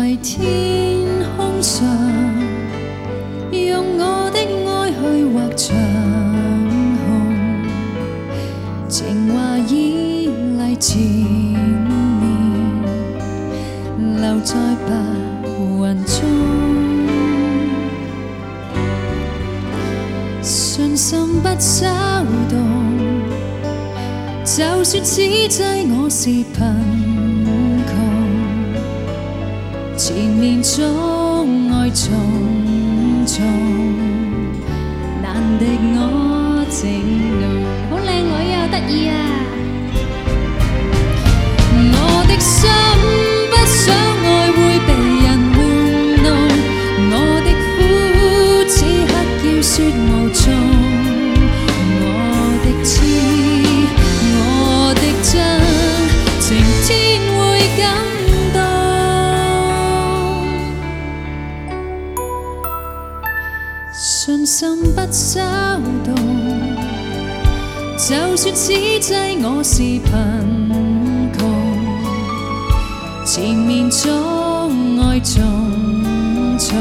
天空上，用我的愛去畫長虹，情話已嚟纏綿，留在白雲中。信心不稍動，就算此際我是貧窮，前面阻礙重重，難敵我整路。好靚女啊，得意啊！我的心不想愛會被人玩弄，我的苦此刻要說無從，我的痴，我的真，晴天會感動。信心不稍動，就算此際我是貧窮，前面阻礙重重，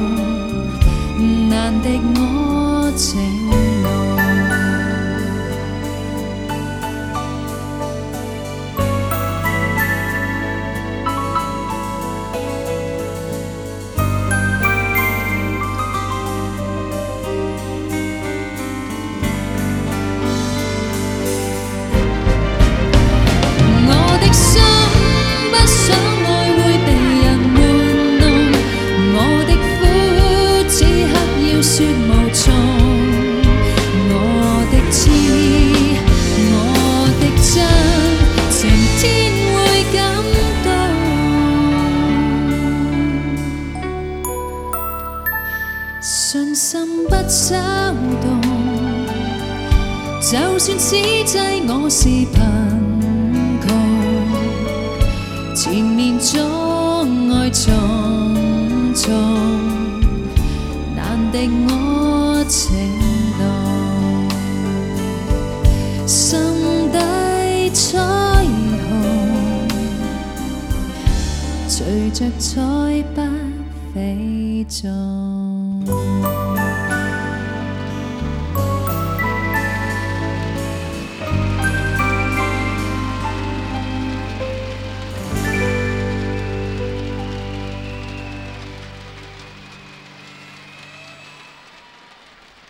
難敵我情路。我的心不想愛會被人玩弄，我的苦此刻要說無從，我的痴，我的真，晴天會感動。信心不稍動，就算此際我是貧窮，前面阻礙重重，難敵我情動。心底彩虹，隨着彩筆飛縱。